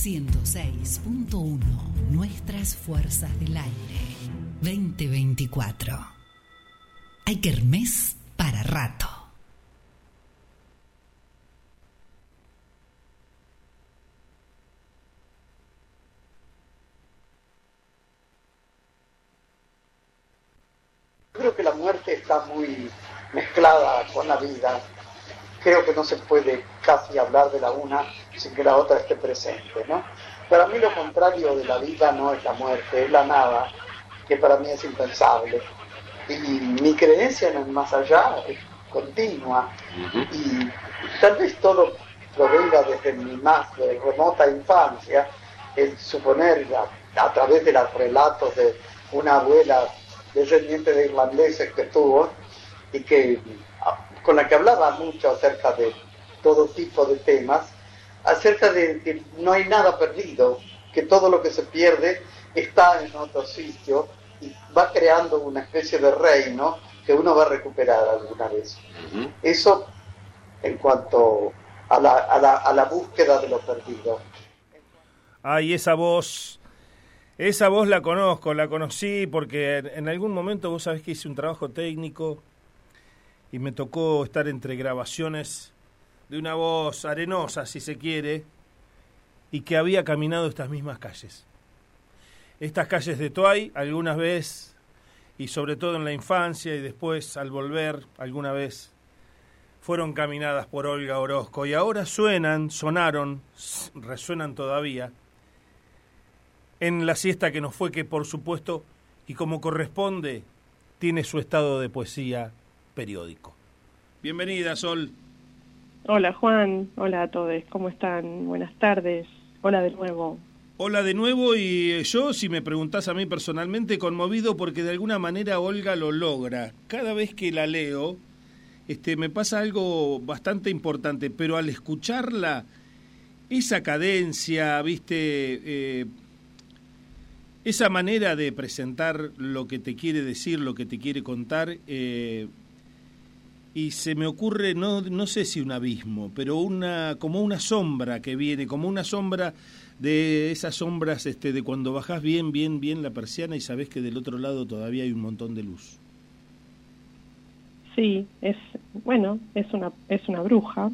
106.1 Nuestras Fuerzas del Aire 2024. Hay kermés para rato. Creo que la muerte está muy mezclada con la vida. Creo que no se puede casi hablar de la una sin que la otra esté presente, ¿no? Para mí lo contrario de la vida no es la muerte, es la nada, que para mí es impensable. Y mi creencia en el más allá es continua. Y tal vez todo provenga desde mi más remota infancia, el suponer a través de los relatos de una abuela descendiente de irlandeses que tuvo y que con la que hablaba mucho acerca de todo tipo de temas, acerca de que no hay nada perdido, que todo lo que se pierde está en otro sitio y va creando una especie de reino que uno va a recuperar alguna vez. Eso en cuanto a la búsqueda de lo perdido. Ay, esa voz la conozco, la conocí porque en algún momento vos sabés que hice un trabajo técnico y me tocó estar entre grabaciones de una voz arenosa, si se quiere, y que había caminado estas mismas calles. Estas calles de Toay, algunas veces, y sobre todo en la infancia y después al volver, alguna vez, fueron caminadas por Olga Orozco y ahora resuenan todavía, en la siesta que nos fue, que por supuesto, y como corresponde, tiene su estado de poesía periódico. Bienvenida, Sol. Hola, Juan. Hola a todos. ¿Cómo están? Buenas tardes. Hola de nuevo. Hola de nuevo, y yo, si me preguntás a mí personalmente, conmovido porque de alguna manera Olga lo logra. Cada vez que la leo, me pasa algo bastante importante, pero al escucharla, esa cadencia, esa manera de presentar lo que te quiere decir, lo que te quiere contar, y se me ocurre, no sé si un abismo, pero como una sombra que viene, como una sombra de esas sombras de cuando bajás bien la persiana y sabés que del otro lado todavía hay un montón de luz. Sí, es una bruja.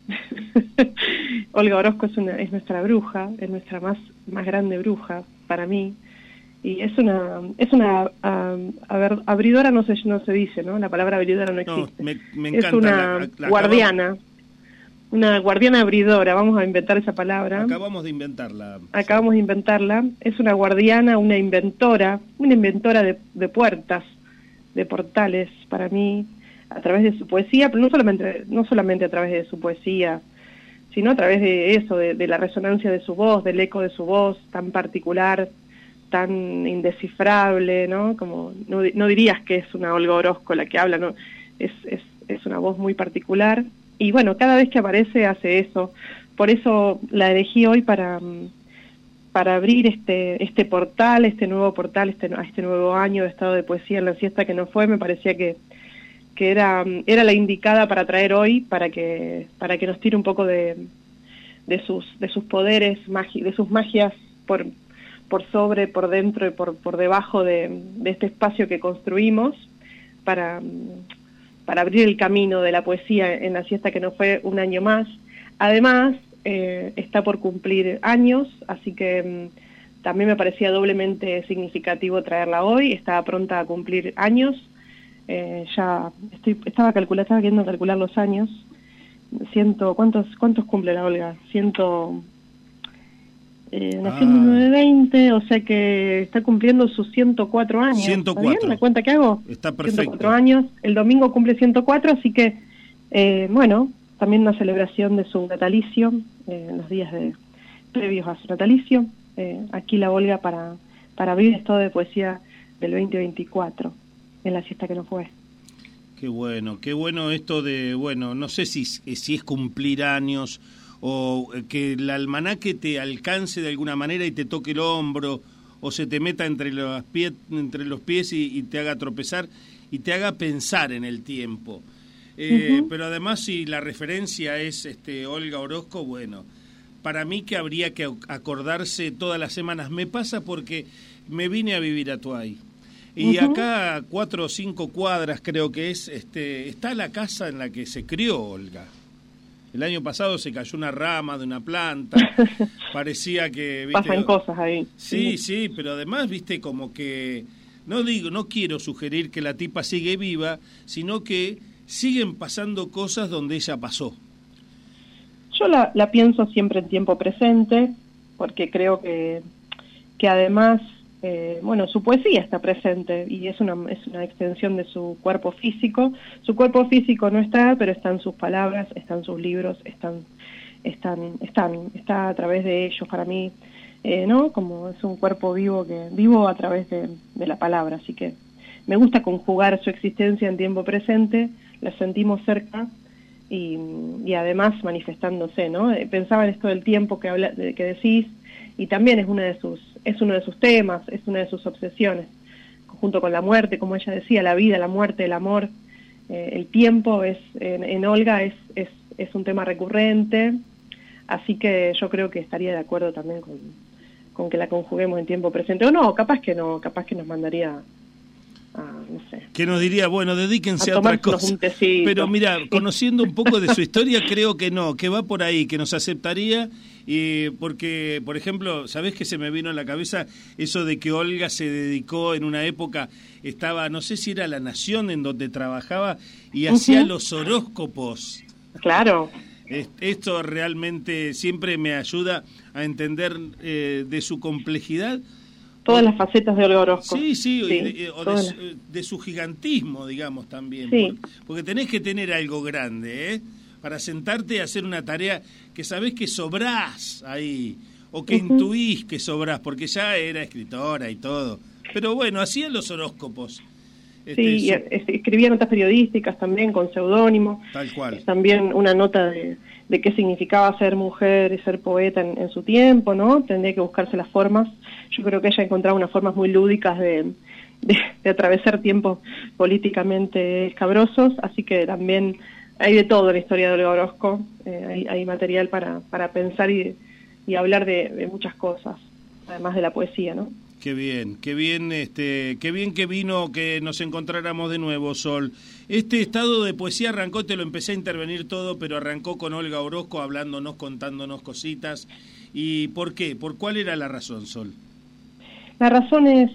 Olga Orozco es nuestra bruja, es nuestra más grande bruja para mí. Y es una abridora, no se dice, ¿no? La palabra abridora no existe. Me encanta. Es una guardiana, una guardiana abridora, vamos a inventar esa palabra. Acabamos de inventarla. Es una guardiana, una inventora de puertas, de portales, para mí, a través de su poesía, pero no solamente a través de su poesía, sino a través de eso, de la resonancia de su voz, del eco de su voz tan particular, tan indescifrable, ¿no? Como no dirías que es una Olga Orozco la que habla, ¿no? Es una voz muy particular y bueno, cada vez que aparece hace eso. Por eso la elegí hoy para abrir este portal, este nuevo portal, este nuevo año de estado de poesía en la siesta que no fue. Me parecía que era la indicada para traer hoy, para que nos tire un poco de sus poderes, de sus magias por sobre, por dentro y por debajo de este espacio que construimos para abrir el camino de la poesía en la siesta que no fue un año más. Además, está por cumplir años, así que también me parecía doblemente significativo traerla hoy. Estaba pronta a cumplir años. Estaba queriendo calcular los años. ¿Cuántos cumple la Olga? Nació en 1920, o sea que está cumpliendo sus 104 años. 104. ¿Está bien la cuenta que hago? Está perfecto. 104 años. El domingo cumple 104, así que, también una celebración de su natalicio, en los días previos a su natalicio. Aquí la Olga para abrir el estado de poesía del 2024, en la siesta que no fue. Qué bueno esto de, no sé si es cumplir años o que el almanaque te alcance de alguna manera y te toque el hombro o se te meta entre los pies y te haga tropezar y te haga pensar en el tiempo. Pero además, si la referencia es Olga Orozco, para mí que habría que acordarse todas las semanas. Me pasa porque me vine a vivir a Tuay. Y acá, 4 o 5 cuadras creo que es, está la casa en la que se crió Olga. El año pasado se cayó una rama de una planta, parecía que... ¿viste? Pasan cosas ahí. Sí, sí, pero además, viste, como que... No quiero sugerir que la tipa sigue viva, sino que siguen pasando cosas donde ella pasó. Yo la pienso siempre en tiempo presente, porque creo que además, su poesía está presente y es una extensión de su cuerpo físico. Su cuerpo físico no está, pero están sus palabras, están sus libros, está a través de ellos para mí, ¿no? Como es un cuerpo vivo a través de la palabra, así que me gusta conjugar su existencia en tiempo presente, la sentimos cerca y además manifestándose, ¿no? Pensaba en esto del tiempo que decís, y también es uno de sus temas, es una de sus obsesiones, junto con la muerte, como ella decía, la vida, la muerte, el amor, el tiempo en Olga es un tema recurrente, así que yo creo que estaría de acuerdo también con que la conjuguemos en tiempo presente, o no, capaz que nos mandaría no sé. Que nos diría, bueno, dedíquense a otra cosa. Pero mira, conociendo un poco de su historia, creo que no, que va por ahí, que nos aceptaría, porque, por ejemplo, ¿sabés qué se me vino a la cabeza? Eso de que Olga se dedicó en una época, estaba, no sé si era La Nación en donde trabajaba, y hacía los horóscopos. Claro. Esto realmente siempre me ayuda a entender de su complejidad. Todas las facetas de Olga Orozco. Sí, de su gigantismo, digamos, también. Sí. Porque tenés que tener algo grande, para sentarte a hacer una tarea que sabés que sobrás ahí, o que intuís que sobrás, porque ya era escritora y todo. Pero bueno, hacían los horóscopos. Sí, escribía notas periodísticas también con seudónimo. Tal cual. También una nota de qué significaba ser mujer y ser poeta en su tiempo, ¿no? Tendría que buscarse las formas. Yo creo que ella encontraba unas formas muy lúdicas de atravesar tiempos políticamente escabrosos, así que también hay de todo en la historia de Olga Orozco. Hay material para pensar y hablar de muchas cosas, además de la poesía, ¿no? Qué bien que vino que nos encontráramos de nuevo, Sol. Este estado de poesía arrancó, te lo empecé a intervenir todo, pero arrancó con Olga Orozco hablándonos, contándonos cositas. ¿Y por qué? ¿Por cuál era la razón, Sol? La razón es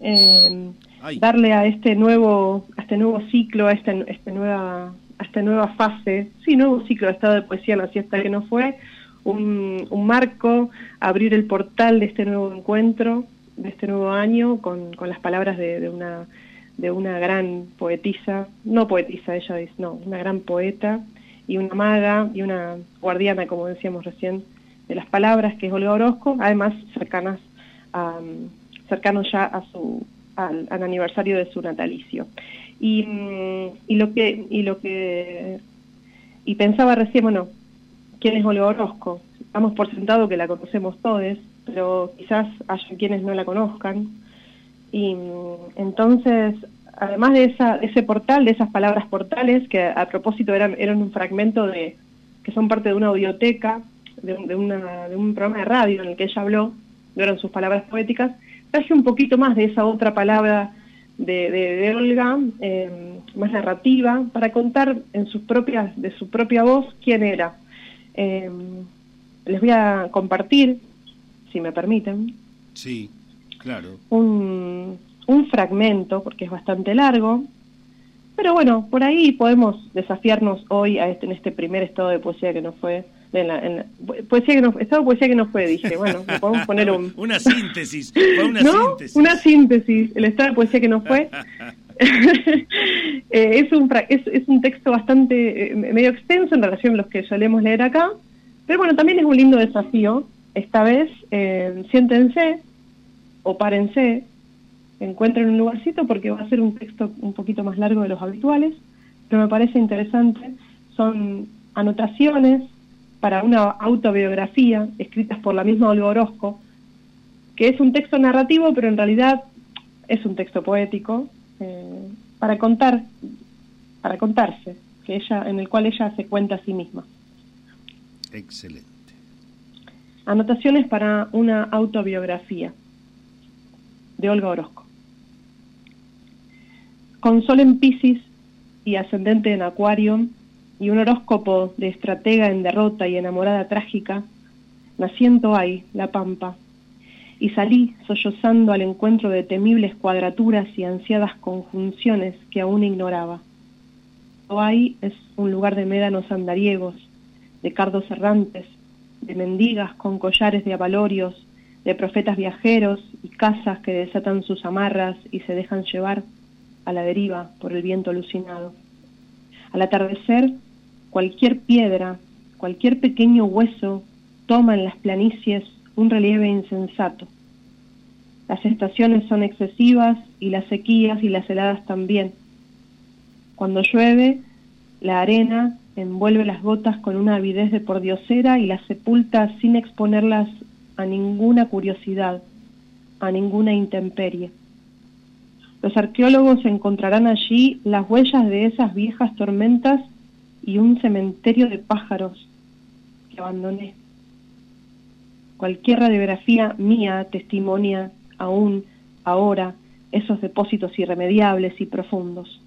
darle a este nuevo ciclo, a esta nueva fase, nuevo ciclo de estado de poesía en la siesta que no fue, un marco, abrir el portal de este nuevo encuentro, de este nuevo año, con las palabras de una gran poetisa, una gran poeta y una maga y una guardiana, como decíamos recién, de las palabras, que es Olga Orozco, además cercanos ya al aniversario de su natalicio. Y pensaba recién, bueno, ¿quién es Olga Orozco? Damos por sentado que la conocemos todos, pero quizás haya quienes no la conozcan. Y entonces, además de ese portal, de esas palabras portales, que a propósito eran un fragmento que son parte de una audioteca, de un programa de radio en el que ella habló, no eran sus palabras poéticas, traje un poquito más de esa otra palabra de Olga, más narrativa, para contar de su propia voz quién era. Les voy a compartir, si me permiten. Sí, claro. Un fragmento, porque es bastante largo, pero bueno, por ahí podemos desafiarnos hoy en este primer estado de poesía que no fue, estado de poesía que no fue, dije, bueno, le podemos poner una síntesis, Una síntesis, el estado de poesía que no fue. Es un texto bastante medio extenso en relación a los que solemos leer acá, pero bueno, también es un lindo desafío. Esta vez siéntense o párense, encuentren un lugarcito, porque va a ser un texto un poquito más largo de los habituales, pero me parece interesante. Son anotaciones para una autobiografía escritas por la misma Olga Orozco, que es un texto narrativo, pero en realidad es un texto poético, para contarse, en el cual ella se cuenta a sí misma. Excelente. Anotaciones para una autobiografía, de Olga Orozco. Con sol en Piscis y ascendente en Acuario, y un horóscopo de estratega en derrota y enamorada trágica, nací en Toay, La Pampa, y salí sollozando al encuentro de temibles cuadraturas y ansiadas conjunciones que aún ignoraba. Toay es un lugar de médanos andariegos, de cardos errantes, de mendigas con collares de abalorios, de profetas viajeros y casas que desatan sus amarras y se dejan llevar a la deriva por el viento alucinado. Al atardecer, cualquier piedra, cualquier pequeño hueso toma en las planicies un relieve insensato. Las estaciones son excesivas y las sequías y las heladas también. Cuando llueve, la arena envuelve las gotas con una avidez de pordiosera y las sepulta sin exponerlas a ninguna curiosidad, a ninguna intemperie. Los arqueólogos encontrarán allí las huellas de esas viejas tormentas y un cementerio de pájaros que abandoné. Cualquier radiografía mía testimonia aún ahora esos depósitos irremediables y profundos.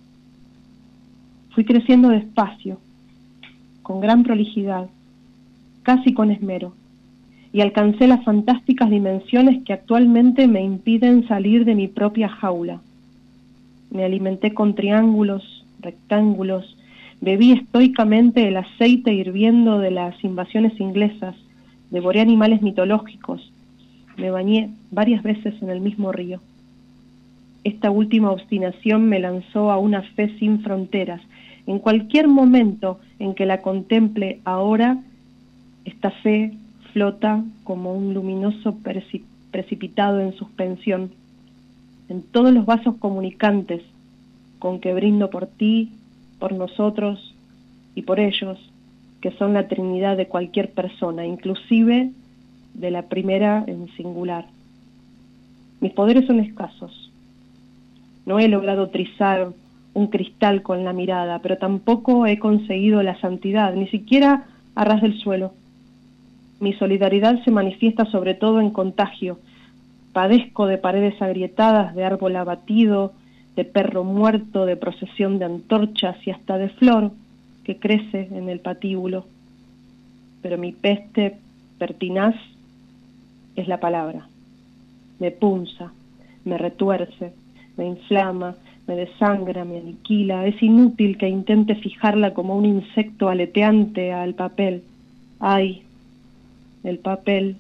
Fui creciendo despacio, con gran prolijidad, casi con esmero, y alcancé las fantásticas dimensiones que actualmente me impiden salir de mi propia jaula. Me alimenté con triángulos, rectángulos, bebí estoicamente el aceite hirviendo de las invasiones inglesas, devoré animales mitológicos, me bañé varias veces en el mismo río. Esta última obstinación me lanzó a una fe sin fronteras. En cualquier momento en que la contemple ahora, esta fe flota como un luminoso precipitado en suspensión. En todos los vasos comunicantes con que brindo por ti, por nosotros y por ellos, que son la Trinidad de cualquier persona, inclusive de la primera en singular. Mis poderes son escasos. No he logrado trizar un cristal con la mirada, pero tampoco he conseguido la santidad, ni siquiera a ras del suelo. Mi solidaridad se manifiesta sobre todo en contagio. Padezco de paredes agrietadas, de árbol abatido, de perro muerto, de procesión de antorchas y hasta de flor que crece en el patíbulo. Pero mi peste pertinaz es la palabra. Me punza, me retuerce, me inflama, me desangra, me aniquila. Es inútil que intente fijarla como un insecto aleteante al papel. ¡Ay! El papel.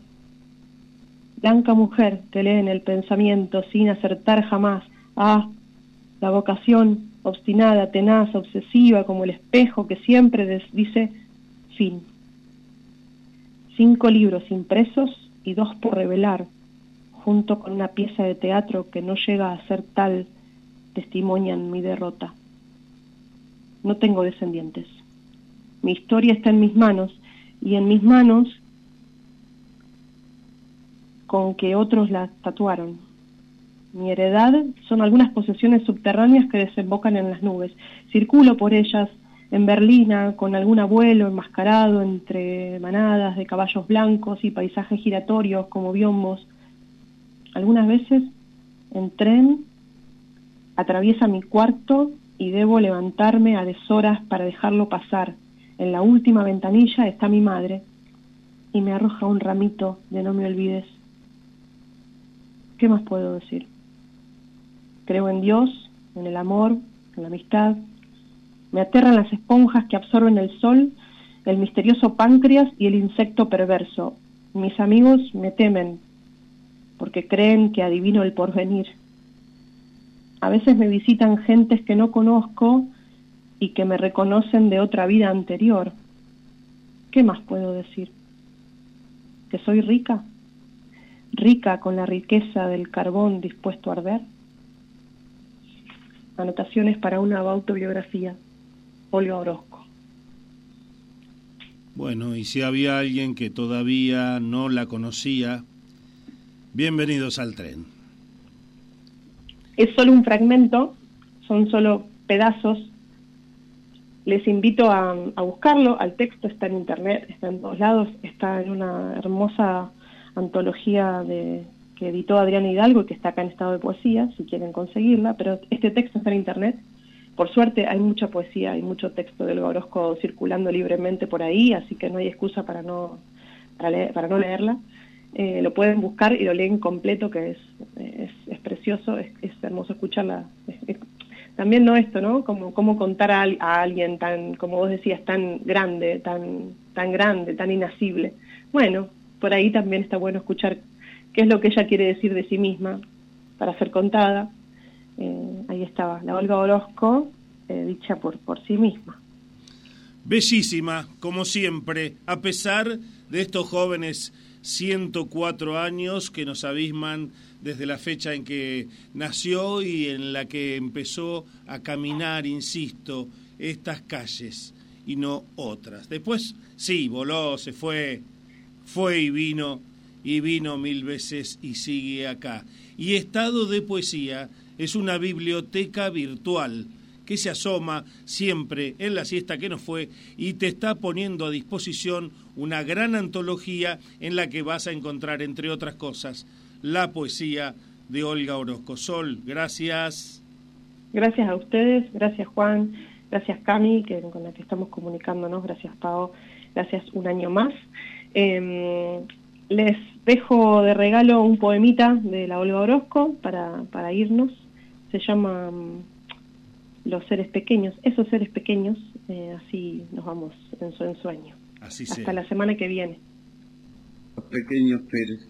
Blanca mujer que lee en el pensamiento sin acertar jamás. ¡Ah! La vocación obstinada, tenaz, obsesiva, como el espejo que siempre dice fin. 5 libros impresos y 2 por revelar, junto con una pieza de teatro que no llega a ser tal, testimonian mi derrota. No tengo descendientes. Mi historia está en mis manos, y en mis manos con que otros la tatuaron. Mi heredad son algunas posesiones subterráneas que desembocan en las nubes. Circulo por ellas en Berlina con algún abuelo enmascarado entre manadas de caballos blancos y paisajes giratorios como biombos. Algunas veces en tren atraviesa mi cuarto y debo levantarme a deshoras para dejarlo pasar. En la última ventanilla está mi madre y me arroja un ramito de no me olvides. ¿Qué más puedo decir? Creo en Dios, en el amor, en la amistad. Me aterran las esponjas que absorben el sol, el misterioso páncreas y el insecto perverso. Mis amigos me temen porque creen que adivino el porvenir. A veces me visitan gentes que no conozco y que me reconocen de otra vida anterior. ¿Qué más puedo decir? ¿Que soy rica? ¿Rica con la riqueza del carbón dispuesto a arder? Anotaciones para una autobiografía. Olga Orozco. Bueno, y si había alguien que todavía no la conocía, bienvenidos al tren. Es solo un fragmento, son solo pedazos Les invito a buscarlo, al texto está en internet, está en todos lados, está en una hermosa antología que editó Adriana Hidalgo y que está acá en estado de poesía, si quieren conseguirla, pero este texto está en internet. Por suerte hay mucha poesía, hay mucho texto de Olga Orozco circulando libremente por ahí, así que no hay excusa para no leerla. Lo pueden buscar y lo leen completo, que es precioso, es hermoso escucharla. También ¿no? Como contar a alguien tan, como vos decías, tan grande, tan inasible. Bueno, por ahí también está bueno escuchar qué es lo que ella quiere decir de sí misma para ser contada. Ahí estaba, la Olga Orozco, dicha por sí misma. Bellísima, como siempre, a pesar de estos jóvenes 104 años que nos abisman desde la fecha en que nació y en la que empezó a caminar, insisto, estas calles y no otras. Después, sí, voló, se fue y vino 1000 veces y sigue acá. Y Estado de Poesía es una biblioteca virtual que se asoma siempre en la siesta que nos fue y te está poniendo a disposición una gran antología en la que vas a encontrar, entre otras cosas, la poesía de Olga Orozco. Sol, gracias. Gracias a ustedes, gracias Juan, gracias Cami, con la que estamos comunicándonos, gracias Pao, gracias un año más. Les dejo de regalo un poemita de la Olga Orozco para irnos. Se llama Los seres pequeños, esos seres pequeños, así nos vamos en su ensueño. Así hasta sea. La semana que viene. Los pequeños seres.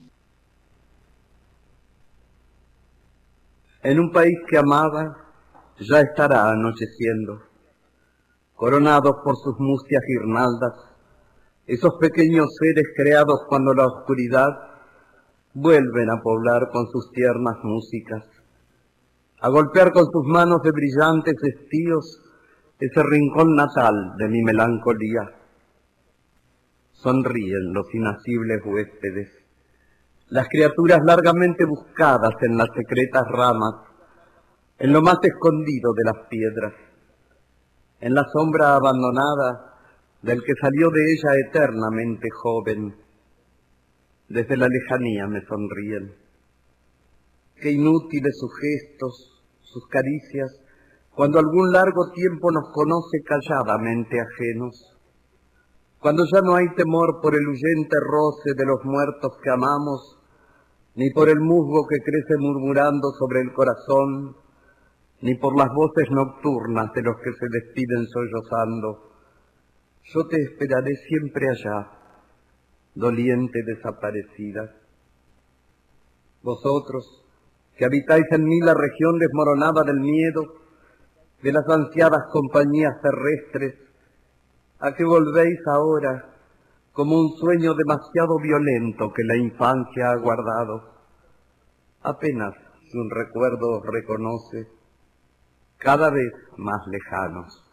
En un país que amaba, ya estará anocheciendo, coronados por sus mustias guirnaldas, esos pequeños seres creados cuando la oscuridad vuelven a poblar con sus tiernas músicas, a golpear con sus manos de brillantes estíos ese rincón natal de mi melancolía. Sonríen los inasibles huéspedes, las criaturas largamente buscadas en las secretas ramas, en lo más escondido de las piedras, en la sombra abandonada del que salió de ella eternamente joven. Desde la lejanía me sonríen. Qué inútiles sus gestos, sus caricias, cuando algún largo tiempo nos conoce calladamente ajenos, cuando ya no hay temor por el huyente roce de los muertos que amamos, ni por el musgo que crece murmurando sobre el corazón, ni por las voces nocturnas de los que se despiden sollozando. Yo te esperaré siempre allá, doliente desaparecida. Vosotros, que habitáis en mí la región desmoronada del miedo, de las ansiadas compañías terrestres, ¿a qué volvéis ahora como un sueño demasiado violento que la infancia ha guardado? Apenas si un recuerdo os reconoce, cada vez más lejanos.